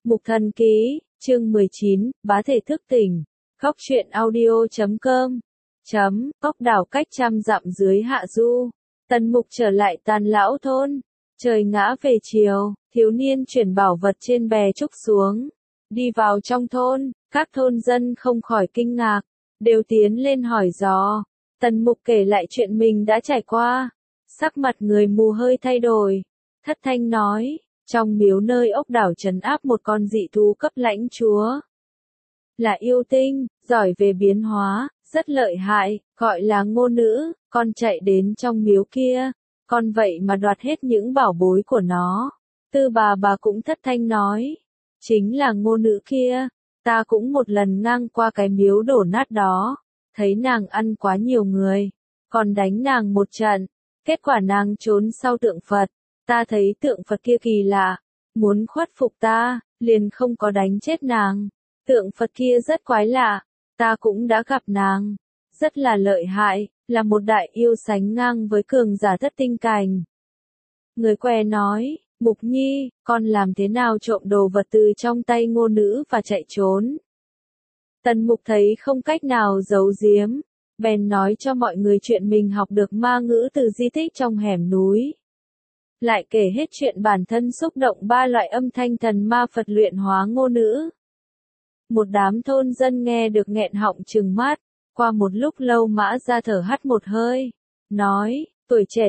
Mục Thần Ký, chương 19, bá thể thức tỉnh. Góc truyện audio.com. Ốc đảo cách 100 dặm dưới hạ du. Tần Mục trở lại Tàn Lão thôn. Trời ngã về chiều, thiếu niên chuyển bảo vật trên bè trúc xuống. Đi vào trong thôn, các thôn dân không khỏi kinh ngạc, đều tiến lên hỏi dò. Tần Mục kể lại chuyện mình đã trải qua. Sắc mặt người mù hơi thay đổi. Thất thanh nói, trong miếu nơi ốc đảo trấn áp một con dị thú cấp lãnh chúa. Là yêu tinh, giỏi về biến hóa, rất lợi hại, gọi là Ngô Nữ, con chạy đến trong miếu kia, con vậy mà đoạt hết những bảo bối của nó. Tư bà cũng thất thanh nói, chính là Ngô Nữ kia, ta cũng một lần ngang qua cái miếu đổ nát đó, thấy nàng ăn quá nhiều người, còn đánh nàng một trận, kết quả nàng trốn sau tượng Phật. Ta thấy tượng Phật kia kỳ lạ, muốn khuất phục ta, liền không có đánh chết nàng. Tượng Phật kia rất quái lạ, ta cũng đã gặp nàng, rất là lợi hại, là một đại yêu sánh ngang với cường giả thất tinh cảnh. Người què nói, Mục Nhi, con làm thế nào trộm đồ vật từ trong tay Ngô Nữ và chạy trốn? Tần Mục thấy không cách nào giấu giếm, bèn nói cho mọi người chuyện mình học được ma ngữ từ di tích trong hẻm núi. Lại kể hết chuyện bản thân xúc động 3 loại âm thanh thần ma Phật luyện hóa Ngô Nữ. Một đám thôn dân nghe được nghẹn họng trừng mắt, qua một lúc lâu Mã Ra thở hắt một hơi, nói, tuổi trẻ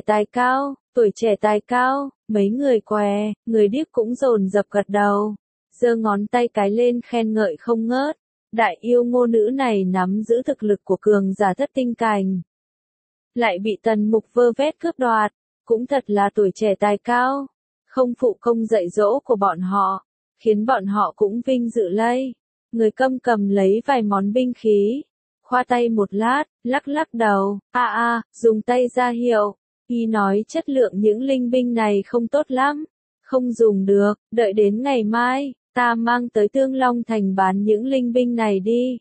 tài cao, mấy người què, người điếc cũng dồn dập gật đầu, giơ ngón tay cái lên khen ngợi không ngớt, đại yêu Ngô Nữ này nắm giữ thực lực của cường giả thất tinh cảnh. Lại bị Tần Mục vơ vét cướp đoạt. Cũng thật là tuổi trẻ tài cao, không phụ công dạy dỗ của bọn họ, khiến bọn họ cũng vinh dự lây. Người cầm lấy vài món binh khí, khoa tay một lát, lắc đầu, dùng tay ra hiệu, y nói chất lượng những linh binh này không tốt lắm, không dùng được, đợi đến ngày mai, ta mang tới Tương Long Thành bán những linh binh này đi.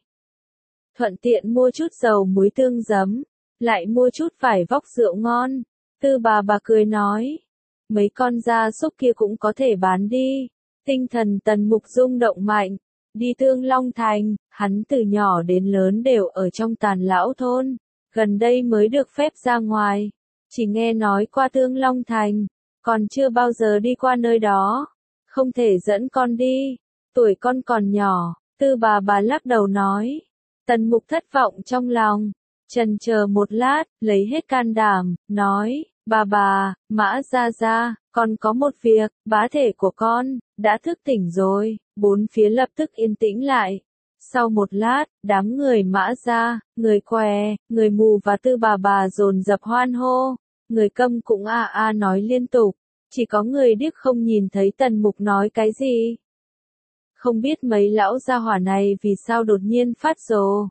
Thuận tiện mua chút dầu muối tương giấm, lại mua chút vải vóc rượu ngon. Tư bà cười nói, mấy con gia súc kia cũng có thể bán đi. Tinh thần Tần Mục rung động mạnh, đi Tương Long Thành, hắn từ nhỏ đến lớn đều ở trong Tàn Lão thôn, gần đây mới được phép ra ngoài, chỉ nghe nói qua Tương Long Thành, còn chưa bao giờ đi qua nơi đó, không thể dẫn con đi, tuổi con còn nhỏ. Tư bà lắc đầu nói. Tần Mục thất vọng trong lòng, chần chờ một lát, lấy hết can đảm, nói, bà, Mã Ra, con có một việc, bá thể của con, đã thức tỉnh rồi. Bốn phía lập tức yên tĩnh lại. Sau một lát, đám người Mã Ra, người què, người mù và Tư bà dồn dập hoan hô, người câm cũng nói liên tục, chỉ có người điếc không nhìn thấy Tần Mục nói cái gì. Không biết mấy lão gia hỏa này vì sao đột nhiên phát rồ.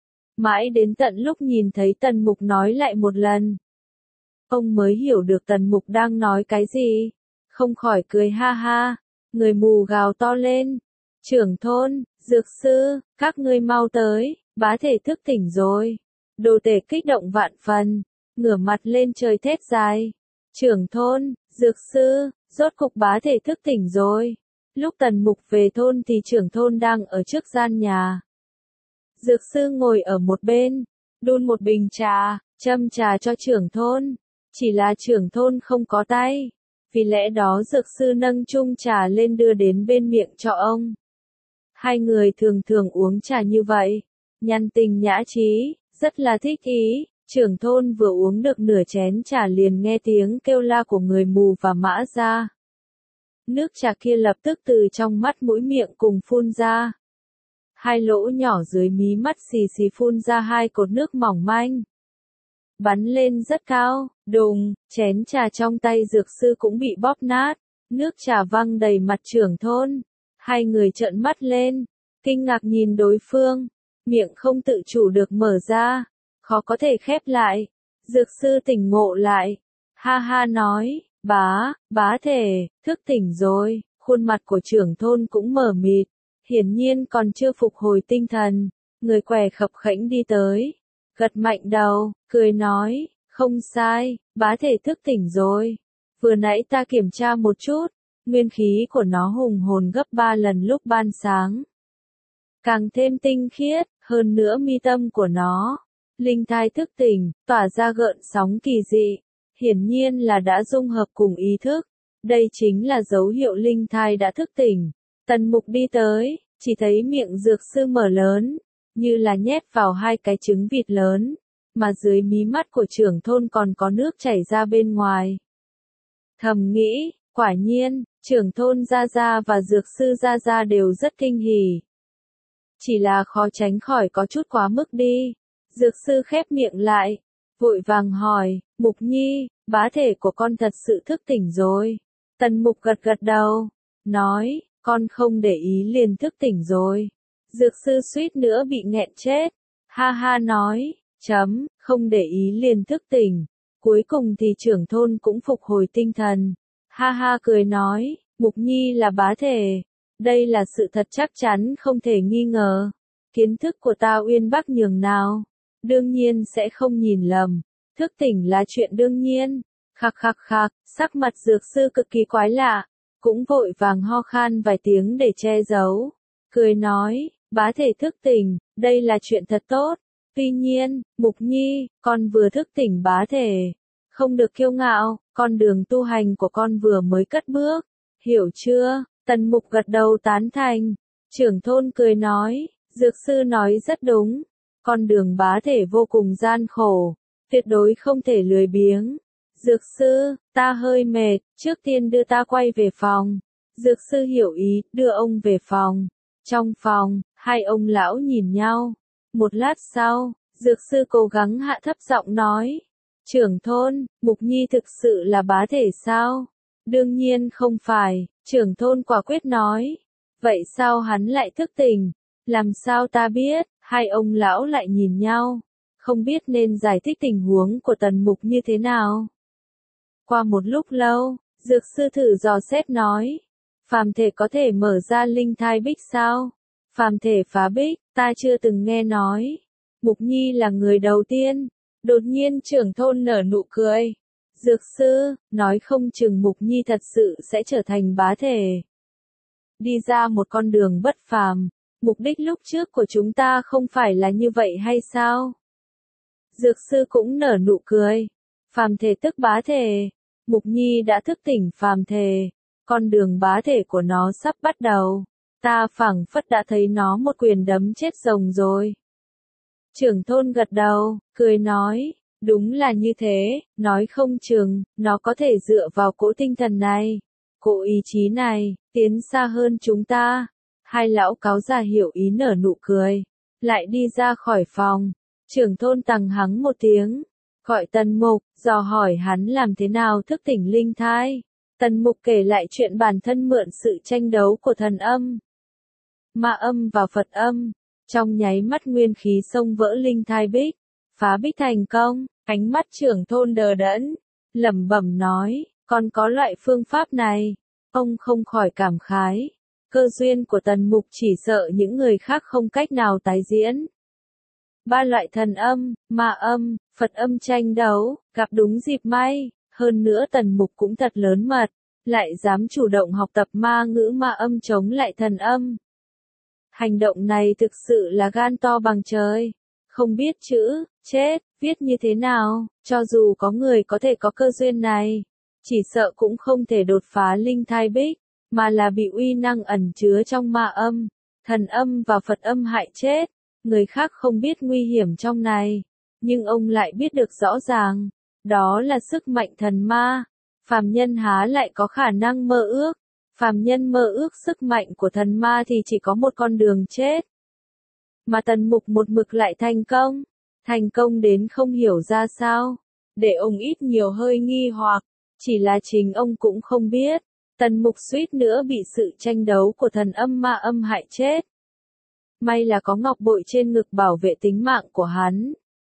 Mãi đến tận lúc nhìn thấy Tần Mục nói lại một lần, ông mới hiểu được Tần Mục đang nói cái gì, không khỏi cười ha ha. Người mù gào to lên, trưởng thôn, dược sư, các ngươi mau tới, bá thể thức tỉnh rồi. Đồ tể kích động vạn phần, ngửa mặt lên trời thét dài, trưởng thôn, dược sư, rốt cục bá thể thức tỉnh rồi. Lúc Tần Mục về thôn thì trưởng thôn đang ở trước gian nhà. Dược sư ngồi ở một bên, đun một bình trà, châm trà cho trưởng thôn. Chỉ là trưởng thôn không có tay, vì lẽ đó dược sư nâng chung trà lên đưa đến bên miệng cho ông. Hai người thường uống trà như vậy, nhăn tình nhã trí, rất là thích ý. Trưởng thôn vừa uống được nửa chén trà liền nghe tiếng kêu la của người mù và Mã Ra. Nước trà kia lập tức từ trong mắt mũi miệng cùng phun ra. Hai lỗ nhỏ dưới mí mắt xì phun ra hai cột nước mỏng manh, bắn lên rất cao, đùng, chén trà trong tay dược sư cũng bị bóp nát, nước trà văng đầy mặt trưởng thôn. Hai người trợn mắt lên, kinh ngạc nhìn đối phương, miệng không tự chủ được mở ra, khó có thể khép lại. Dược sư tỉnh ngộ lại, ha ha nói, bá thể, thức tỉnh rồi. Khuôn mặt của trưởng thôn cũng mờ mịt, hiển nhiên còn chưa phục hồi tinh thần. Người què khập khẽnh đi tới, gật mạnh đầu, cười nói, không sai, bá thể thức tỉnh rồi. Vừa nãy ta kiểm tra một chút, nguyên khí của nó hùng hồn gấp 3 lần lúc ban sáng. Càng thêm tinh khiết, hơn nữa mi tâm của nó, linh thai thức tỉnh, tỏa ra gợn sóng kỳ dị, hiển nhiên là đã dung hợp cùng ý thức. Đây chính là dấu hiệu linh thai đã thức tỉnh. Tần Mục đi tới, chỉ thấy miệng dược sư mở lớn, như là nhét vào 2 cái trứng vịt lớn, mà dưới mí mắt của trưởng thôn còn có nước chảy ra bên ngoài. Thầm nghĩ, quả nhiên, trưởng thôn Gia Gia và dược sư Gia Gia đều rất kinh hỉ. Chỉ là khó tránh khỏi có chút quá mức đi. Dược sư khép miệng lại, vội vàng hỏi, Mục Nhi, bá thể của con thật sự thức tỉnh rồi. Tần Mục gật gật đầu, nói, con không để ý liền thức tỉnh rồi. Dược sư suýt nữa bị nghẹn chết. Ha ha nói, không để ý liền thức tỉnh. Cuối cùng thì trưởng thôn cũng phục hồi tinh thần. Ha ha cười nói, Mục Nhi là bá thể. Đây là sự thật chắc chắn không thể nghi ngờ. Kiến thức của ta uyên bác nhường nào. Đương nhiên sẽ không nhìn lầm. Thức tỉnh là chuyện đương nhiên. Khạc khạc khạc, sắc mặt dược sư cực kỳ quái lạ. Cũng vội vàng ho khan vài tiếng để che giấu. Cười nói, bá thể thức tỉnh, đây là chuyện thật tốt. Tuy nhiên, Mục Nhi, con vừa thức tỉnh bá thể. Không được kiêu ngạo, con đường tu hành của con vừa mới cất bước. Hiểu chưa? Tần Mục gật đầu tán thành. Trưởng thôn cười nói, dược sư nói rất đúng. Con đường bá thể vô cùng gian khổ. Tuyệt đối không thể lười biếng. Dược sư, ta hơi mệt, trước tiên đưa ta quay về phòng. Dược sư hiểu ý, đưa ông về phòng. Trong phòng, hai ông lão nhìn nhau. Một lát sau, dược sư cố gắng hạ thấp giọng nói. Trưởng thôn, Mục Nhi thực sự là bá thể sao? Đương nhiên không phải, trưởng thôn quả quyết nói. Vậy sao hắn lại thức tỉnh? Làm sao ta biết? Hai ông lão lại nhìn nhau. Không biết nên giải thích tình huống của Tần Mục như thế nào. Qua một lúc lâu, dược sư thử dò xét nói. Phàm thể có thể mở ra linh thai bích sao? Phàm thể phá bích, ta chưa từng nghe nói. Mục Nhi là người đầu tiên. Đột nhiên trưởng thôn nở nụ cười. Dược sư, nói không chừng Mục Nhi thật sự sẽ trở thành bá thể. Đi ra một con đường bất phàm. Mục đích lúc trước của chúng ta không phải là như vậy hay sao? Dược sư cũng nở nụ cười. Phàm thể tức bá thể. Mục Nhi đã thức tỉnh phàm thể. Con đường bá thể của nó sắp bắt đầu. Ta phảng phất đã thấy nó một quyền đấm chết rồng rồi. Trưởng thôn gật đầu, cười nói, đúng là như thế, nói không chừng, nó có thể dựa vào cỗ tinh thần này, cỗ ý chí này, tiến xa hơn chúng ta. Hai lão cáo già hiểu ý nở nụ cười, lại đi ra khỏi phòng. Trưởng thôn tằng hắng một tiếng, gọi Tần Mục, dò hỏi hắn làm thế nào thức tỉnh linh thai. Tần Mục kể lại chuyện bản thân mượn sự tranh đấu của thần âm, ma âm và Phật âm. Trong nháy mắt nguyên khí xông vỡ linh thai bích, phá bích thành công. Ánh mắt trưởng thôn đờ đẫn, lẩm bẩm nói, còn có loại phương pháp này. Ông không khỏi cảm khái. Cơ duyên của Tần Mục chỉ sợ những người khác không cách nào tái diễn. Ba loại thần âm, ma âm, Phật âm tranh đấu, gặp đúng dịp may. Hơn nữa Tần Mục cũng thật lớn mật, lại dám chủ động học tập ma ngữ ma âm chống lại thần âm. Hành động này thực sự là gan to bằng trời. Không biết chữ, chết, viết như thế nào, cho dù có người có thể có cơ duyên này, chỉ sợ cũng không thể đột phá linh thai bích, mà là bị uy năng ẩn chứa trong ma âm, thần âm và Phật âm hại chết. Người khác không biết nguy hiểm trong này, nhưng ông lại biết được rõ ràng, đó là sức mạnh thần ma. Phàm nhân há lại có khả năng mơ ước. Phàm nhân mơ ước sức mạnh của thần ma thì chỉ có một con đường chết. Mà Tần Mục một mực lại thành công đến không hiểu ra sao, để ông ít nhiều hơi nghi hoặc, chỉ là chính ông cũng không biết, Tần Mục suýt nữa bị sự tranh đấu của thần âm ma âm hại chết. May là có ngọc bội trên ngực bảo vệ tính mạng của hắn.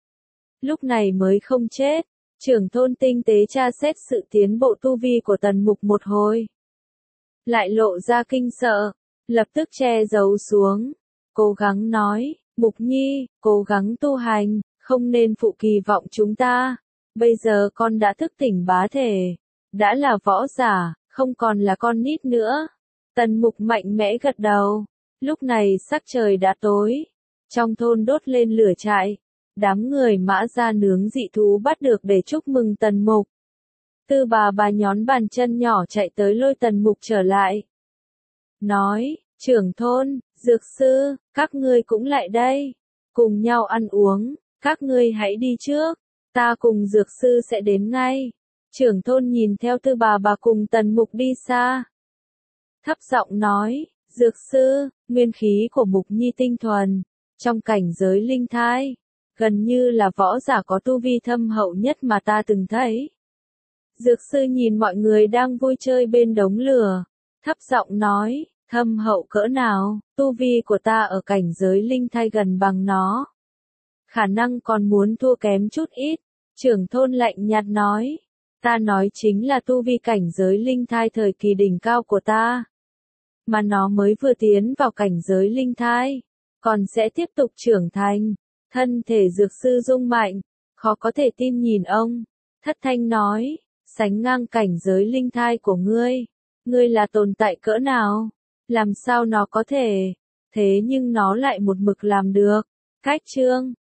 Lúc này mới không chết. Trưởng thôn tinh tế tra xét sự tiến bộ tu vi của Tần Mục một hồi, lại lộ ra kinh sợ, lập tức che giấu xuống, cố gắng nói, Mục Nhi, cố gắng tu hành, không nên phụ kỳ vọng chúng ta. Bây giờ con đã thức tỉnh bá thể, đã là võ giả, không còn là con nít nữa. Tần Mục mạnh mẽ gật đầu. Lúc này sắc trời đã tối. Trong thôn đốt lên lửa trại. Đám người Mã Gia nướng dị thú bắt được để chúc mừng Tần Mục. Tư bà nhón bàn chân nhỏ chạy tới lôi Tần Mục trở lại. Nói, trưởng thôn, dược sư, các ngươi cũng lại đây. Cùng nhau ăn uống, các ngươi hãy đi trước. Ta cùng dược sư sẽ đến ngay. Trưởng thôn nhìn theo tư bà cùng Tần Mục đi xa. Thấp giọng nói, dược sư, nguyên khí của Mục Nhi tinh thuần. Trong cảnh giới linh thai, gần như là võ giả có tu vi thâm hậu nhất mà ta từng thấy. Dược sư nhìn mọi người đang vui chơi bên đống lửa. Thấp giọng nói, thâm hậu cỡ nào, tu vi của ta ở cảnh giới linh thai gần bằng nó. Khả năng còn muốn thua kém chút ít. Trưởng thôn lạnh nhạt nói, ta nói chính là tu vi cảnh giới linh thai thời kỳ đỉnh cao của ta. Mà nó mới vừa tiến vào cảnh giới linh thai, còn sẽ tiếp tục trưởng thành. Thân thể dược sư rung mạnh, khó có thể tin nhìn ông. Thất thanh nói, sánh ngang cảnh giới linh thai của ngươi là tồn tại cỡ nào? Làm sao nó có thể? Thế nhưng nó lại một mực làm được. Cách chương